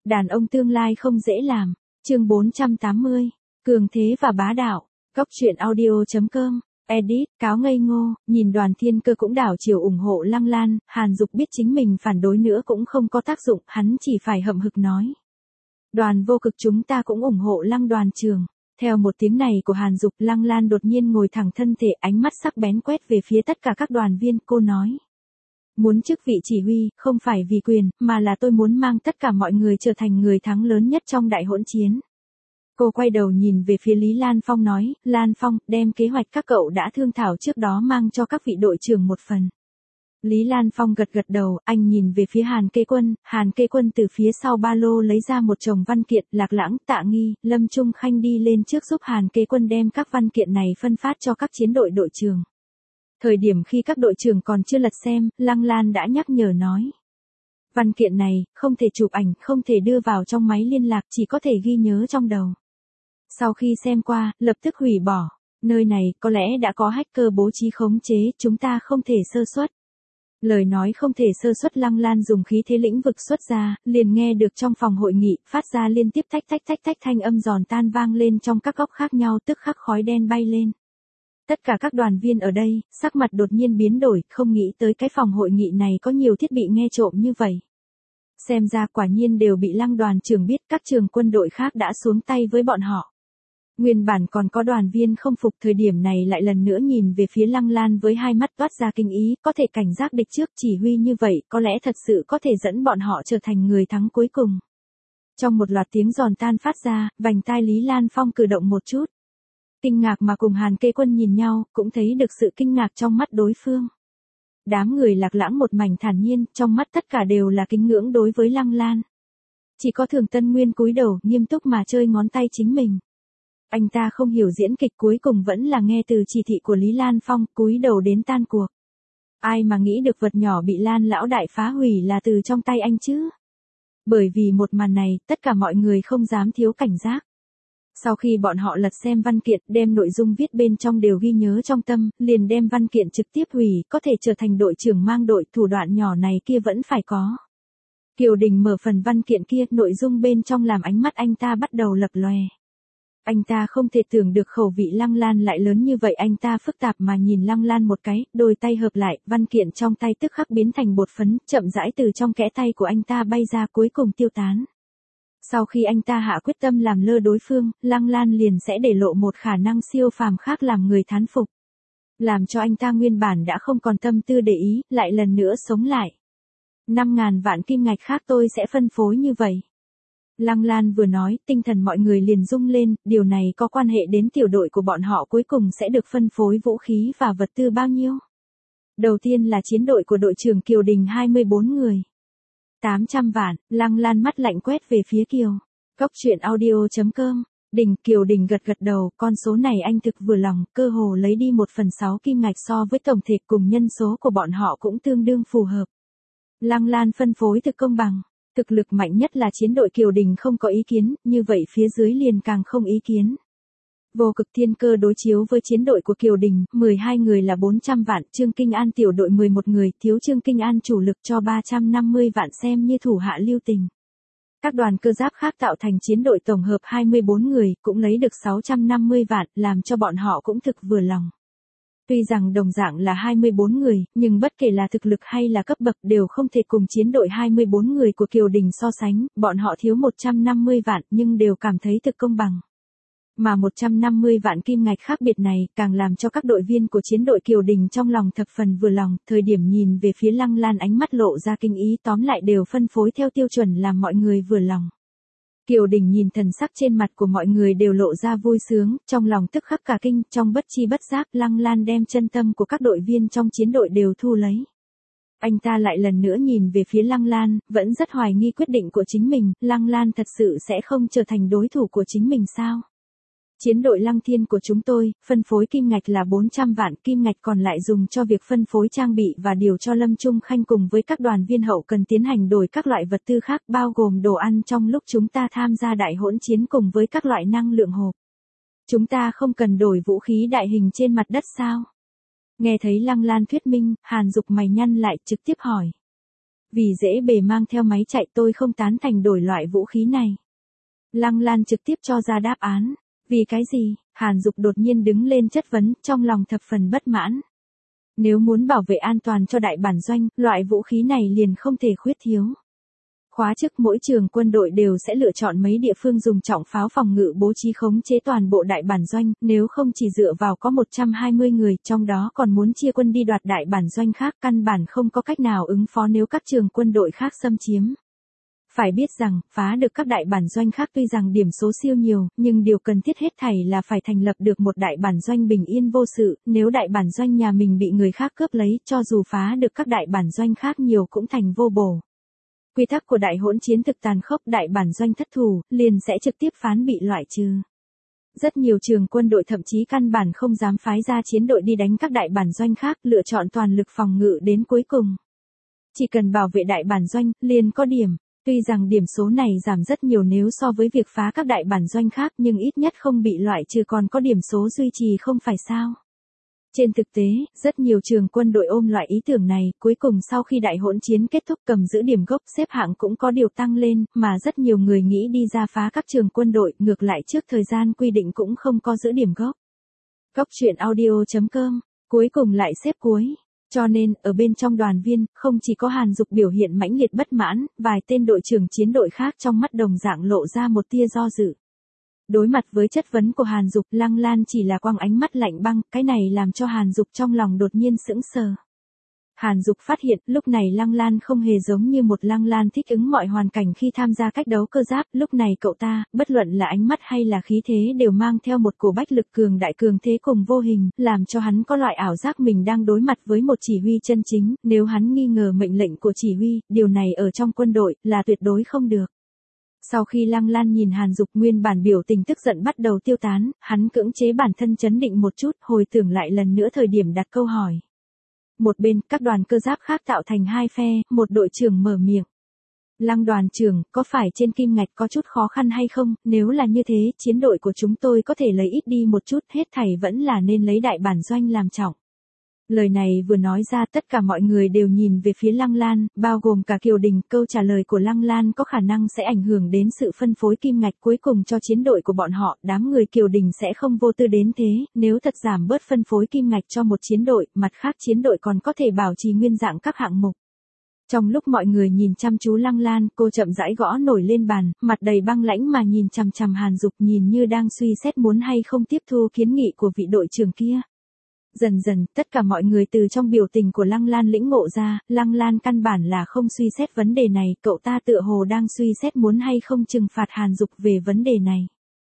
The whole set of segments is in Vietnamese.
Đàn ông tương lai không dễ làm. Chương 480. Cường thế và bá đạo. Góc truyện audio.com. Edit, cáo ngây ngô, nhìn Đoàn Thiên Cơ cũng đảo chiều ủng hộ Lăng Lan, Hàn Dục biết chính mình phản đối nữa cũng không có tác dụng, hắn chỉ phải hậm hực nói. Đoàn vô cực chúng ta cũng ủng hộ Lăng đoàn trường. Theo một tiếng này của Hàn Dục, Lăng Lan đột nhiên ngồi thẳng thân thể, ánh mắt sắc bén quét về phía tất cả các đoàn viên, cô nói. Muốn chức vị chỉ huy, không phải vì quyền, mà là tôi muốn mang tất cả mọi người trở thành người thắng lớn nhất trong đại hỗn chiến. Cô quay đầu nhìn về phía Lý Lan Phong nói, Lan Phong, đem kế hoạch các cậu đã thương thảo trước đó mang cho các vị đội trưởng một phần. Lý Lan Phong gật gật đầu, anh nhìn về phía Hàn Kê Quân từ phía sau ba lô lấy ra một chồng văn kiện, Lạc Lãng, Tạ Nghi, Lâm Trung Khanh đi lên trước giúp Hàn Kê Quân đem các văn kiện này phân phát cho các chiến đội đội trưởng. Thời điểm khi các đội trưởng còn chưa lật xem, Lăng Lan đã nhắc nhở nói. Văn kiện này, không thể chụp ảnh, không thể đưa vào trong máy liên lạc, chỉ có thể ghi nhớ trong đầu. Sau khi xem qua, lập tức hủy bỏ. Nơi này, có lẽ đã có hacker bố trí khống chế, chúng ta không thể sơ suất. Lời nói không thể sơ suất Lăng Lan dùng khí thế lĩnh vực xuất ra, liền nghe được trong phòng hội nghị, phát ra liên tiếp tách thanh âm giòn tan vang lên trong các góc khác nhau, tức khắc khói đen bay lên. Tất cả các đoàn viên ở đây, sắc mặt đột nhiên biến đổi, không nghĩ tới cái phòng hội nghị này có nhiều thiết bị nghe trộm như vậy. Xem ra quả nhiên đều bị Lăng đoàn trưởng biết, các trường quân đội khác đã xuống tay với bọn họ. Nguyên bản còn có đoàn viên không phục, thời điểm này lại lần nữa nhìn về phía Lăng Lan với hai mắt toát ra kinh ý, có thể cảnh giác địch trước, chỉ huy như vậy, có lẽ thật sự có thể dẫn bọn họ trở thành người thắng cuối cùng. Trong một loạt tiếng giòn tan phát ra, vành tai Lý Lan Phong cử động một chút. Kinh ngạc mà cùng Hàn Kê Quân nhìn nhau, cũng thấy được sự kinh ngạc trong mắt đối phương. Đám người Lạc Lãng một mảnh thản nhiên, trong mắt tất cả đều là kính ngưỡng đối với Lăng Lan. Chỉ có Thường Tân Nguyên cúi đầu, nghiêm túc mà chơi ngón tay chính mình. Anh ta không hiểu diễn kịch, cuối cùng vẫn là nghe từ chỉ thị của Lý Lan Phong, cúi đầu đến tan cuộc. Ai mà nghĩ được vật nhỏ bị Lan lão đại phá hủy là từ trong tay anh chứ? Bởi vì một màn này, tất cả mọi người không dám thiếu cảnh giác. Sau khi bọn họ lật xem văn kiện, đem nội dung viết bên trong đều ghi nhớ trong tâm, liền đem văn kiện trực tiếp hủy, có thể trở thành đội trưởng mang đội, thủ đoạn nhỏ này kia vẫn phải có. Kiều Đình mở phần văn kiện kia, nội dung bên trong làm ánh mắt anh ta bắt đầu lập lòe. Anh ta không thể tưởng được khẩu vị Lăng Lan lại lớn như vậy, anh ta phức tạp mà nhìn Lăng Lan một cái, đôi tay hợp lại, văn kiện trong tay tức khắc biến thành bột phấn, chậm rãi từ trong kẽ tay của anh ta bay ra, cuối cùng tiêu tán. Sau khi anh ta hạ quyết tâm làm lơ đối phương, Lăng Lan liền sẽ để lộ một khả năng siêu phàm khác làm người thán phục. Làm cho anh ta nguyên bản đã không còn tâm tư để ý, lại lần nữa sống lại. 5.000 vạn kim ngạch khác tôi sẽ phân phối như vậy. Lăng Lan vừa nói, tinh thần mọi người liền rung lên, điều này có quan hệ đến tiểu đội của bọn họ cuối cùng sẽ được phân phối vũ khí và vật tư bao nhiêu. Đầu tiên là chiến đội của đội trưởng Kiều Đình 24 người. 800 vạn, Lăng Lan mắt lạnh quét về phía Kiều. Góc truyện audio.com. Kiều Đình gật gật đầu, con số này anh thực vừa lòng, cơ hồ lấy đi 1/6 kim ngạch so với tổng thể cùng nhân số của bọn họ cũng tương đương phù hợp. Lăng Lan phân phối thực công bằng. Thực lực mạnh nhất là chiến đội Kiều Đình không có ý kiến, như vậy phía dưới liền càng không ý kiến. Vô Cực Thiên Cơ đối chiếu với chiến đội của Kiều Đình, 12 người là 400 vạn, Trương Kinh An tiểu đội 11 người, thiếu Trương Kinh An chủ lực cho 350 vạn xem như thủ hạ lưu tình. Các đoàn cơ giáp khác tạo thành chiến đội tổng hợp 24 người, cũng lấy được 650 vạn, làm cho bọn họ cũng thực vừa lòng. Tuy rằng đồng dạng là 24 người, nhưng bất kể là thực lực hay là cấp bậc đều không thể cùng chiến đội 24 người của Kiều Đình so sánh, bọn họ thiếu 150 vạn nhưng đều cảm thấy thực công bằng. Mà 150 vạn kim ngạch khác biệt này càng làm cho các đội viên của chiến đội Kiều Đình trong lòng thập phần vừa lòng, thời điểm nhìn về phía Lăng Lan ánh mắt lộ ra kinh ý, tóm lại đều phân phối theo tiêu chuẩn làm mọi người vừa lòng. Kiều Đình nhìn thần sắc trên mặt của mọi người đều lộ ra vui sướng, trong lòng tức khắc cả kinh, trong bất chi bất giác Lăng Lan đem chân tâm của các đội viên trong chiến đội đều thu lấy. Anh ta lại lần nữa nhìn về phía Lăng Lan, vẫn rất hoài nghi quyết định của chính mình, Lăng Lan thật sự sẽ không trở thành đối thủ của chính mình sao? Chiến đội Lăng Thiên của chúng tôi, phân phối kim ngạch là 400 vạn, kim ngạch còn lại dùng cho việc phân phối trang bị và điều cho Lâm Trung Khanh cùng với các đoàn viên hậu cần tiến hành đổi các loại vật tư khác bao gồm đồ ăn trong lúc chúng ta tham gia đại hỗn chiến cùng với các loại năng lượng hộp. Chúng ta không cần đổi vũ khí đại hình trên mặt đất sao? Nghe thấy Lăng Lan thuyết minh, Hàn Dục mày nhăn lại trực tiếp hỏi. Vì dễ bề mang theo máy chạy tôi không tán thành đổi loại vũ khí này. Lăng Lan trực tiếp cho ra đáp án. Vì cái gì? Hàn Dục đột nhiên đứng lên chất vấn, trong lòng thập phần bất mãn. Nếu muốn bảo vệ an toàn cho đại bản doanh, loại vũ khí này liền không thể khuyết thiếu. Khóa trước mỗi trường quân đội đều sẽ lựa chọn mấy địa phương dùng trọng pháo phòng ngự bố trí khống chế toàn bộ đại bản doanh, nếu không chỉ dựa vào có 120 người, trong đó còn muốn chia quân đi đoạt đại bản doanh khác, căn bản không có cách nào ứng phó nếu các trường quân đội khác xâm chiếm. Phải biết rằng, phá được các đại bản doanh khác tuy rằng điểm số siêu nhiều, nhưng điều cần thiết hết thảy là phải thành lập được một đại bản doanh bình yên vô sự, nếu đại bản doanh nhà mình bị người khác cướp lấy, cho dù phá được các đại bản doanh khác nhiều cũng thành vô bổ. Quy tắc của đại hỗn chiến thực tàn khốc, đại bản doanh thất thủ, liền sẽ trực tiếp phán bị loại trừ. Rất nhiều trường quân đội thậm chí căn bản không dám phái ra chiến đội đi đánh các đại bản doanh khác, lựa chọn toàn lực phòng ngự đến cuối cùng. Chỉ cần bảo vệ đại bản doanh, liền có điểm. Tuy rằng điểm số này giảm rất nhiều nếu so với việc phá các đại bản doanh khác, nhưng ít nhất không bị loại trừ còn có điểm số duy trì không phải sao. Trên thực tế, rất nhiều trường quân đội ôm loại ý tưởng này, cuối cùng sau khi đại hỗn chiến kết thúc cầm giữ điểm gốc xếp hạng cũng có điều tăng lên, mà rất nhiều người nghĩ đi ra phá các trường quân đội, ngược lại trước thời gian quy định cũng không có giữ điểm gốc. Góc truyện audio.com, cuối cùng lại xếp cuối. Cho nên, ở bên trong đoàn viên, không chỉ có Hàn Dục biểu hiện mãnh liệt bất mãn, vài tên đội trưởng chiến đội khác trong mắt đồng dạng lộ ra một tia do dự. Đối mặt với chất vấn của Hàn Dục, Lăng Lan chỉ là quăng ánh mắt lạnh băng, cái này làm cho Hàn Dục trong lòng đột nhiên sững sờ. Hàn Dục phát hiện, lúc này Lăng Lan không hề giống như một Lăng Lan thích ứng mọi hoàn cảnh khi tham gia cách đấu cơ giáp, lúc này cậu ta, bất luận là ánh mắt hay là khí thế đều mang theo một cổ bách lực cường đại cường thế cùng vô hình, làm cho hắn có loại ảo giác mình đang đối mặt với một chỉ huy chân chính, nếu hắn nghi ngờ mệnh lệnh của chỉ huy, điều này ở trong quân đội, là tuyệt đối không được. Sau khi Lăng Lan nhìn Hàn Dục nguyên bản biểu tình tức giận bắt đầu tiêu tán, hắn cưỡng chế bản thân trấn định một chút, hồi tưởng lại lần nữa thời điểm đặt câu hỏi. Một bên, các đoàn cơ giáp khác tạo thành hai phe, một đội trưởng mở miệng. Lăng đoàn trưởng, có phải trên kim ngạch có chút khó khăn hay không, nếu là như thế, chiến đội của chúng tôi có thể lấy ít đi một chút, hết thảy vẫn là nên lấy đại bản doanh làm trọng. Lời này vừa nói ra tất cả mọi người đều nhìn về phía Lăng Lan, bao gồm cả Kiều Đình, câu trả lời của Lăng Lan có khả năng sẽ ảnh hưởng đến sự phân phối kim ngạch cuối cùng cho chiến đội của bọn họ, đám người Kiều Đình sẽ không vô tư đến thế, nếu thật giảm bớt phân phối kim ngạch cho một chiến đội, mặt khác chiến đội còn có thể bảo trì nguyên dạng các hạng mục. Trong lúc mọi người nhìn chăm chú Lăng Lan, cô chậm rãi gõ nổi lên bàn, mặt đầy băng lãnh mà nhìn chằm chằm Hàn Dục nhìn như đang suy xét muốn hay không tiếp thu kiến nghị của vị đội trưởng kia. Dần dần, tất cả mọi người từ trong biểu tình của Lăng Lan lĩnh ngộ ra, Lăng Lan căn bản là không suy xét vấn đề này, cậu ta tựa hồ đang suy xét muốn hay không trừng phạt Hàn Dục về vấn đề này.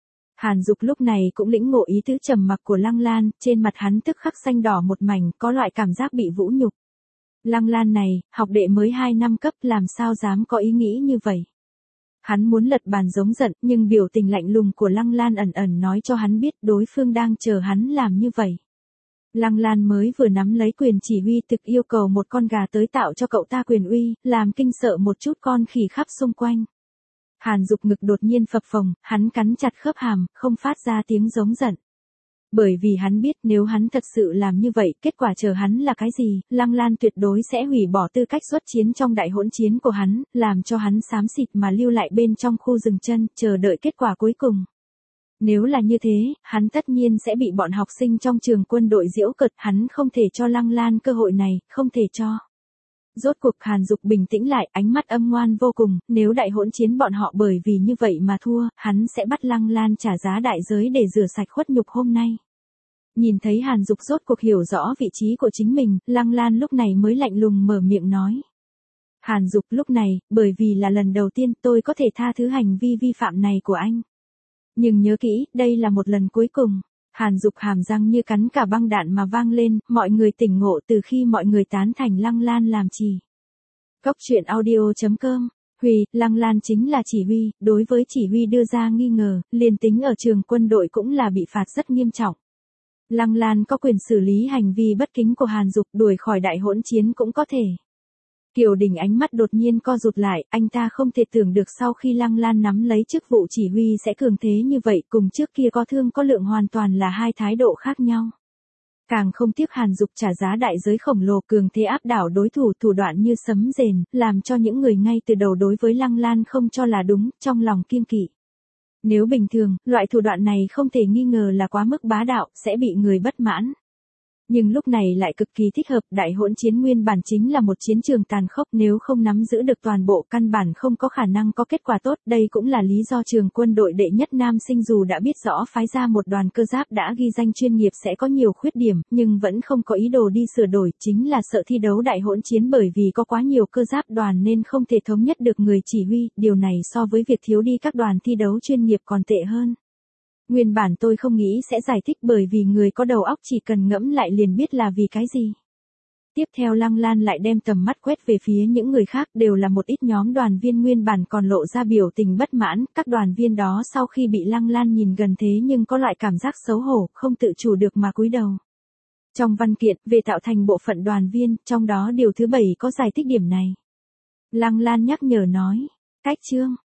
Hàn Dục lúc này cũng lĩnh ngộ ý tứ trầm mặc của Lăng Lan, trên mặt hắn tức khắc xanh đỏ một mảnh, có loại cảm giác bị vũ nhục. Lăng Lan này, học đệ mới 2 năm cấp làm sao dám có ý nghĩ như vậy. Hắn muốn lật bàn giống giận, nhưng biểu tình lạnh lùng của Lăng Lan ẩn ẩn nói cho hắn biết đối phương đang chờ hắn làm như vậy. Lăng Lan mới vừa nắm lấy quyền chỉ huy thực yêu cầu một con gà tới tạo cho cậu ta quyền uy, làm kinh sợ một chút con khỉ khắp xung quanh. Hàn Dục ngực đột nhiên phập phồng, hắn cắn chặt khớp hàm, không phát ra tiếng giống giận. Bởi vì hắn biết nếu hắn thật sự làm như vậy, kết quả chờ hắn là cái gì, Lăng Lan tuyệt đối sẽ hủy bỏ tư cách xuất chiến trong đại hỗn chiến của hắn, làm cho hắn xám xịt mà lưu lại bên trong khu rừng chân, chờ đợi kết quả cuối cùng. Nếu là như thế, hắn tất nhiên sẽ bị bọn học sinh trong trường quân đội giễu cợt, hắn không thể cho Lăng Lan cơ hội này, không thể cho. Rốt cuộc Hàn Dục bình tĩnh lại, ánh mắt âm ngoan vô cùng, nếu đại hỗn chiến bọn họ bởi vì như vậy mà thua, hắn sẽ bắt Lăng Lan trả giá đại giới để rửa sạch khuất nhục hôm nay. Nhìn thấy Hàn Dục rốt cuộc hiểu rõ vị trí của chính mình, Lăng Lan lúc này mới lạnh lùng mở miệng nói. Hàn Dục lúc này, bởi vì là lần đầu tiên tôi có thể tha thứ hành vi vi phạm này của anh. Nhưng nhớ kỹ, đây là một lần cuối cùng. Hàn Dục hàm răng như cắn cả băng đạn mà vang lên, mọi người tỉnh ngộ từ khi mọi người tán thành Lăng Lan làm chỉ. Góc truyện audio.com, Lăng Lan chính là chỉ huy, đối với chỉ huy đưa ra nghi ngờ, liền tính ở trường quân đội cũng là bị phạt rất nghiêm trọng. Lăng Lan có quyền xử lý hành vi bất kính của Hàn Dục, đuổi khỏi đại hỗn chiến cũng có thể. Kiều Đình ánh mắt đột nhiên co rụt lại, anh ta không thể tưởng được sau khi Lăng Lan nắm lấy chức vụ chỉ huy sẽ cường thế như vậy, cùng trước kia có thương có lượng hoàn toàn là hai thái độ khác nhau. Càng không tiếc Hàn Dục trả giá đại giới khổng lồ cường thế áp đảo đối thủ, thủ đoạn như sấm rền, làm cho những người ngay từ đầu đối với Lăng Lan không cho là đúng, trong lòng kiêng kỵ. Nếu bình thường, loại thủ đoạn này không thể nghi ngờ là quá mức bá đạo, sẽ bị người bất mãn. Nhưng lúc này lại cực kỳ thích hợp, đại hỗn chiến nguyên bản chính là một chiến trường tàn khốc, nếu không nắm giữ được toàn bộ căn bản không có khả năng có kết quả tốt, đây cũng là lý do trường quân đội đệ nhất nam sinh dù đã biết rõ phái ra một đoàn cơ giáp đã ghi danh chuyên nghiệp sẽ có nhiều khuyết điểm, nhưng vẫn không có ý đồ đi sửa đổi, chính là sợ thi đấu đại hỗn chiến bởi vì có quá nhiều cơ giáp đoàn nên không thể thống nhất được người chỉ huy, điều này so với việc thiếu đi các đoàn thi đấu chuyên nghiệp còn tệ hơn. Nguyên bản tôi không nghĩ sẽ giải thích bởi vì người có đầu óc chỉ cần ngẫm lại liền biết là vì cái gì. Tiếp theo Lăng Lan lại đem tầm mắt quét về phía những người khác, đều là một ít nhóm đoàn viên nguyên bản còn lộ ra biểu tình bất mãn, các đoàn viên đó sau khi bị Lăng Lan nhìn gần thế nhưng có loại cảm giác xấu hổ, không tự chủ được mà cúi đầu. Trong văn kiện về tạo thành bộ phận đoàn viên, trong đó điều thứ 7 có giải thích điểm này. Lăng Lan nhắc nhở nói, cách chương